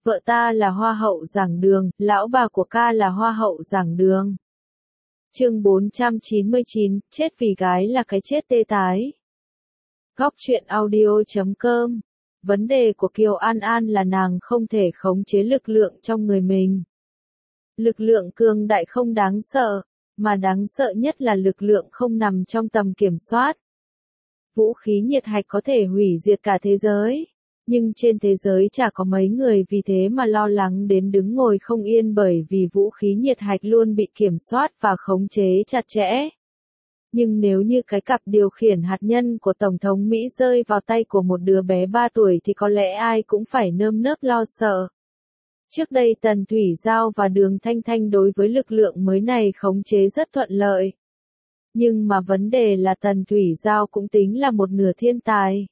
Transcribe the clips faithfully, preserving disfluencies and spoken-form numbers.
Vợ ta là hoa hậu giảng đường, lão bà của ca là hoa hậu giảng đường. Chương bốn trăm chín mươi chín, chết vì gái là cái chết tê tái. Góc truyện audio chấm com. Vấn đề của Kiều An An là nàng không thể khống chế lực lượng trong người mình. Lực lượng cường đại không đáng sợ, mà đáng sợ nhất là lực lượng không nằm trong tầm kiểm soát. Vũ khí nhiệt hạch có thể hủy diệt cả thế giới, nhưng trên thế giới chả có mấy người vì thế mà lo lắng đến đứng ngồi không yên, bởi vì vũ khí nhiệt hạch luôn bị kiểm soát và khống chế chặt chẽ. Nhưng nếu như cái cặp điều khiển hạt nhân của Tổng thống Mỹ rơi vào tay của một đứa bé ba tuổi thì có lẽ ai cũng phải nơm nớp lo sợ. Trước đây Tần Thủy Giao và Đường Thanh Thanh đối với lực lượng mới này khống chế rất thuận lợi. Nhưng mà vấn đề là Tần Thủy Giao cũng tính là một nửa thiên tài.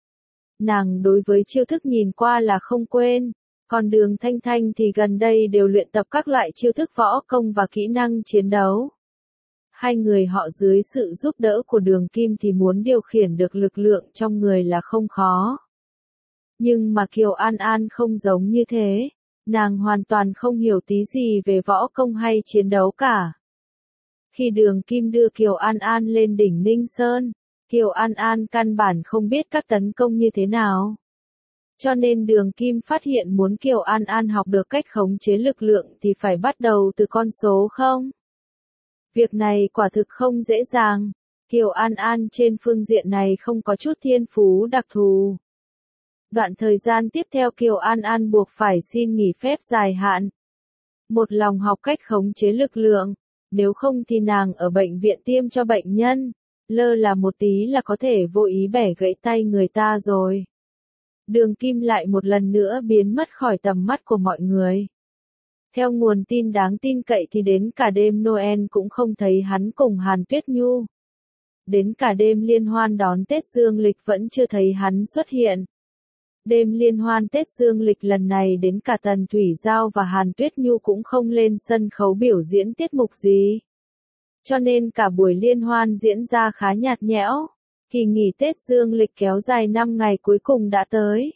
Nàng đối với chiêu thức nhìn qua là không quên, còn Đường Thanh Thanh thì gần đây đều luyện tập các loại chiêu thức võ công và kỹ năng chiến đấu. Hai người họ dưới sự giúp đỡ của Đường Kim thì muốn điều khiển được lực lượng trong người là không khó. Nhưng mà Kiều An An không giống như thế, nàng hoàn toàn không hiểu tí gì về võ công hay chiến đấu cả. Khi Đường Kim đưa Kiều An An lên đỉnh Ninh Sơn, Kiều An An căn bản không biết các tấn công như thế nào. Cho nên Đường Kim phát hiện muốn Kiều An An học được cách khống chế lực lượng thì phải bắt đầu từ con số không. Việc này quả thực không dễ dàng, Kiều An An trên phương diện này không có chút thiên phú đặc thù. Đoạn thời gian tiếp theo Kiều An An buộc phải xin nghỉ phép dài hạn. Một lòng học cách khống chế lực lượng, nếu không thì nàng ở bệnh viện tiêm cho bệnh nhân, lơ là một tí là có thể vô ý bẻ gãy tay người ta rồi. Đường Kim lại một lần nữa biến mất khỏi tầm mắt của mọi người. Theo nguồn tin đáng tin cậy thì đến cả đêm Noel cũng không thấy hắn cùng Hàn Tuyết Nhu. Đến cả đêm liên hoan đón Tết Dương Lịch vẫn chưa thấy hắn xuất hiện. Đêm liên hoan Tết Dương Lịch lần này đến cả Tần Thủy Giao và Hàn Tuyết Nhu cũng không lên sân khấu biểu diễn tiết mục gì. Cho nên cả buổi liên hoan diễn ra khá nhạt nhẽo. Kỳ nghỉ Tết Dương Lịch kéo dài năm ngày cuối cùng đã tới.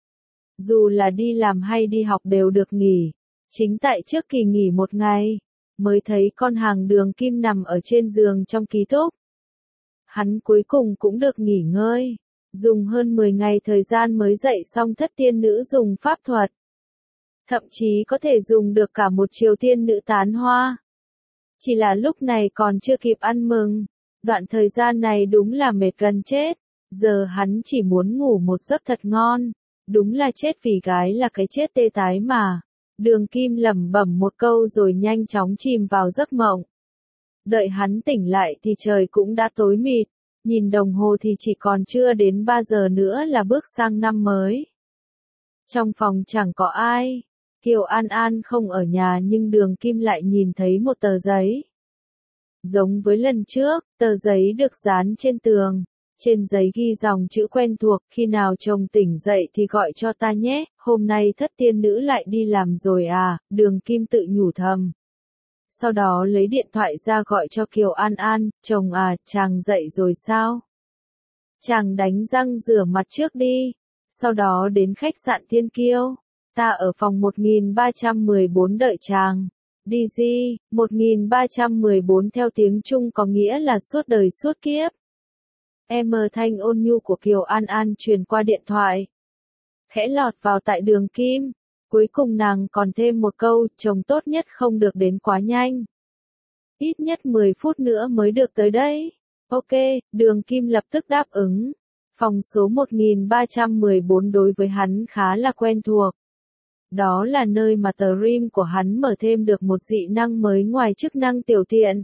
Dù là đi làm hay đi học đều được nghỉ. Chính tại trước kỳ nghỉ một ngày, mới thấy con hàng Đường Kim nằm ở trên giường trong ký túc. Hắn cuối cùng cũng được nghỉ ngơi, dùng hơn mười ngày thời gian mới dạy xong thất tiên nữ dùng pháp thuật. Thậm chí có thể dùng được cả một triều tiên nữ tán hoa. Chỉ là lúc này còn chưa kịp ăn mừng, đoạn thời gian này đúng là mệt gần chết, giờ hắn chỉ muốn ngủ một giấc thật ngon, đúng là chết vì gái là cái chết tê tái mà. Đường Kim lẩm bẩm một câu rồi nhanh chóng chìm vào giấc mộng. Đợi hắn tỉnh lại thì trời cũng đã tối mịt, nhìn đồng hồ thì chỉ còn chưa đến ba giờ nữa là bước sang năm mới. Trong phòng chẳng có ai, Kiều An An không ở nhà nhưng Đường Kim lại nhìn thấy một tờ giấy. Giống với lần trước, tờ giấy được dán trên tường. Trên giấy ghi dòng chữ quen thuộc, khi nào chồng tỉnh dậy thì gọi cho ta nhé, hôm nay thất tiên nữ lại đi làm rồi à, Đường Kim tự nhủ thầm. Sau đó lấy điện thoại ra gọi cho Kiều An An, chồng à, chàng dậy rồi sao? Chàng đánh răng rửa mặt trước đi, sau đó đến khách sạn Thiên Kiêu, ta ở phòng một nghìn ba trăm mười bốn đợi chàng. Đi gì, một nghìn ba trăm mười bốn theo tiếng Trung có nghĩa là suốt đời suốt kiếp. Em thanh ôn nhu của Kiều An An truyền qua điện thoại. Khẽ lọt vào tai Đường Kim. Cuối cùng nàng còn thêm một câu, chồng tốt nhất không được đến quá nhanh. Ít nhất mười phút nữa mới được tới đây. Ok, Đường Kim lập tức đáp ứng. Phòng số một nghìn ba trăm mười bốn đối với hắn khá là quen thuộc. Đó là nơi mà tờ Rim của hắn mở thêm được một dị năng mới ngoài chức năng tiểu tiện.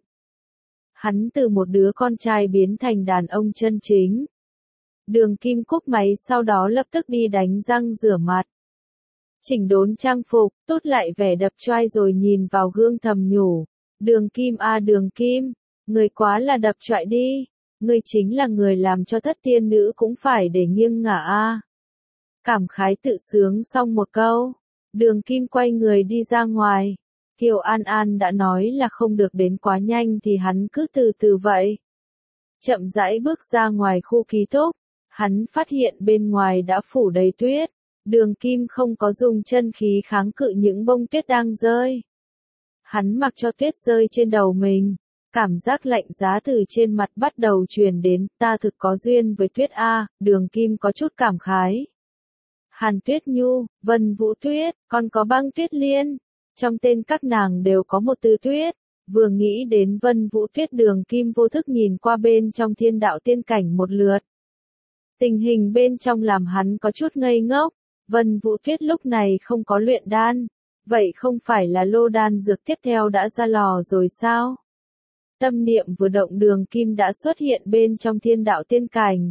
Hắn từ một đứa con trai biến thành đàn ông chân chính. Đường Kim cúp máy sau đó lập tức đi đánh răng rửa mặt. Chỉnh đốn trang phục, tốt lại vẻ đập choai rồi nhìn vào gương thầm nhủ. Đường Kim à Đường Kim, người quá là đập choại đi. Người chính là người làm cho thất tiên nữ cũng phải để nghiêng ngả a. Cảm khái tự sướng xong một câu. Đường Kim quay người đi ra ngoài. Kiều An An đã nói là không được đến quá nhanh thì hắn cứ từ từ vậy. Chậm rãi bước ra ngoài khu ký túc, hắn phát hiện bên ngoài đã phủ đầy tuyết, Đường Kim không có dùng chân khí kháng cự những bông tuyết đang rơi. Hắn mặc cho tuyết rơi trên đầu mình. Cảm giác lạnh giá từ trên mặt bắt đầu truyền đến, ta thực có duyên với tuyết a, Đường Kim có chút cảm khái. Hàn Tuyết Nhu, Vân Vũ Tuyết, còn có Băng Tuyết Liên. Trong tên các nàng đều có một từ tuyết. Vừa nghĩ đến Vân Vũ Tuyết, Đường Kim vô thức nhìn qua bên trong thiên đạo tiên cảnh một lượt. Tình hình bên trong làm hắn có chút ngây ngốc. Vân Vũ Tuyết lúc này không có luyện đan. Vậy không phải là lô đan dược tiếp theo đã ra lò rồi sao? Tâm niệm vừa động, Đường Kim đã xuất hiện bên trong thiên đạo tiên cảnh.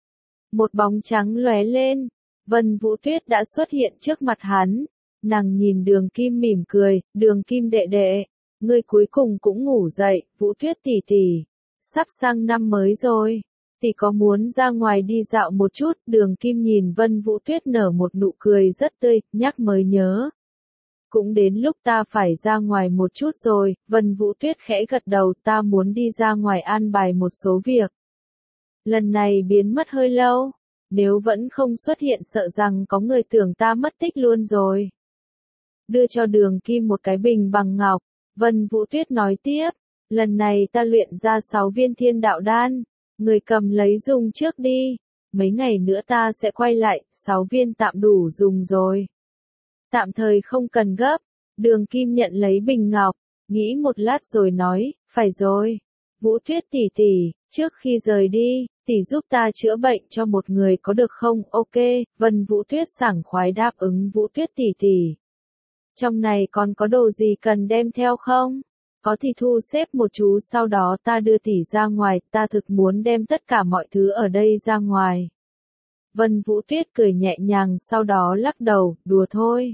Một bóng trắng lóe lên. Vân Vũ Tuyết đã xuất hiện trước mặt hắn. Nàng nhìn Đường Kim mỉm cười, Đường Kim đệ đệ, ngươi cuối cùng cũng ngủ dậy, Vũ Tuyết tỷ tỷ. Sắp sang năm mới rồi, tỷ có muốn ra ngoài đi dạo một chút? Đường Kim nhìn Vân Vũ Tuyết nở một nụ cười rất tươi, nhắc mới nhớ. Cũng đến lúc ta phải ra ngoài một chút rồi, Vân Vũ Tuyết khẽ gật đầu, ta muốn đi ra ngoài an bài một số việc. Lần này biến mất hơi lâu, nếu vẫn không xuất hiện sợ rằng có người tưởng ta mất tích luôn rồi. Đưa cho Đường Kim một cái bình bằng ngọc, Vân Vũ Tuyết nói tiếp, lần này ta luyện ra sáu viên thiên đạo đan, người cầm lấy dùng trước đi, mấy ngày nữa ta sẽ quay lại, sáu viên tạm đủ dùng rồi. Tạm thời không cần gấp. Đường Kim nhận lấy bình ngọc, nghĩ một lát rồi nói, phải rồi. Vũ Tuyết tỷ tỷ, trước khi rời đi, tỷ giúp ta chữa bệnh cho một người có được không? Ok, Vân Vũ Tuyết sảng khoái đáp ứng. Vũ Tuyết tỷ tỷ, trong này còn có đồ gì cần đem theo không? Có thì thu xếp một chú, sau đó ta đưa tỷ ra ngoài, ta thực muốn đem tất cả mọi thứ ở đây ra ngoài. Vân Vũ Tuyết cười nhẹ nhàng, sau đó lắc đầu, đùa thôi.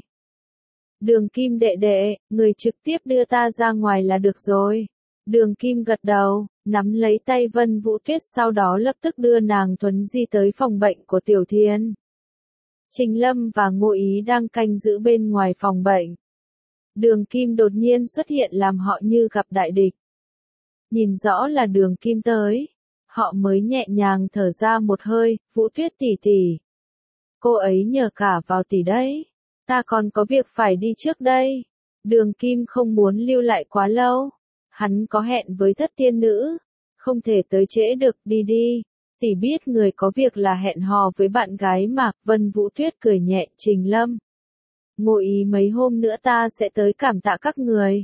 Đường Kim đệ đệ, người trực tiếp đưa ta ra ngoài là được rồi. Đường Kim gật đầu, nắm lấy tay Vân Vũ Tuyết, sau đó lập tức đưa nàng thuấn di tới phòng bệnh của Tiểu Thiên. Trình Lâm và Ngô Ý đang canh giữ bên ngoài phòng bệnh. Đường Kim đột nhiên xuất hiện làm họ như gặp đại địch. Nhìn rõ là Đường Kim tới, họ mới nhẹ nhàng thở ra một hơi. Vũ Tuyết tỷ tỷ, cô ấy nhờ cả vào tỷ đấy. Ta còn có việc phải đi trước đây. Đường Kim không muốn lưu lại quá lâu. Hắn có hẹn với Thất Tiên Nữ, không thể tới trễ được, đi đi. Tỷ biết người có việc là hẹn hò với bạn gái mà. Vân Vũ Tuyết cười nhẹ, Trình Lâm, Ngô Ý mấy hôm nữa ta sẽ tới cảm tạ các người.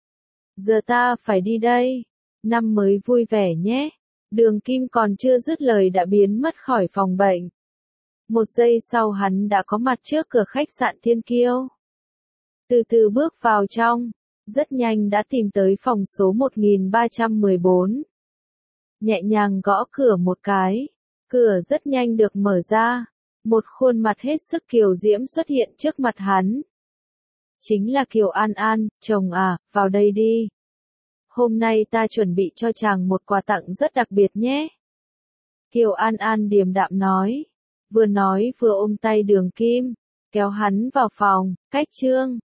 Giờ ta phải đi đây. Năm mới vui vẻ nhé. Đường Kim còn chưa dứt lời đã biến mất khỏi phòng bệnh. Một giây sau hắn đã có mặt trước cửa khách sạn Thiên Kiêu. Từ từ bước vào trong, rất nhanh đã tìm tới phòng số một nghìn ba trăm mười bốn. Nhẹ nhàng gõ cửa một cái, cửa rất nhanh được mở ra, một khuôn mặt hết sức kiều diễm xuất hiện trước mặt hắn. Chính là Kiều An An, chồng à, vào đây đi. Hôm nay ta chuẩn bị cho chàng một quà tặng rất đặc biệt nhé. Kiều An An điềm đạm nói, vừa nói vừa ôm tay Đường Kim, kéo hắn vào phòng, cách chương.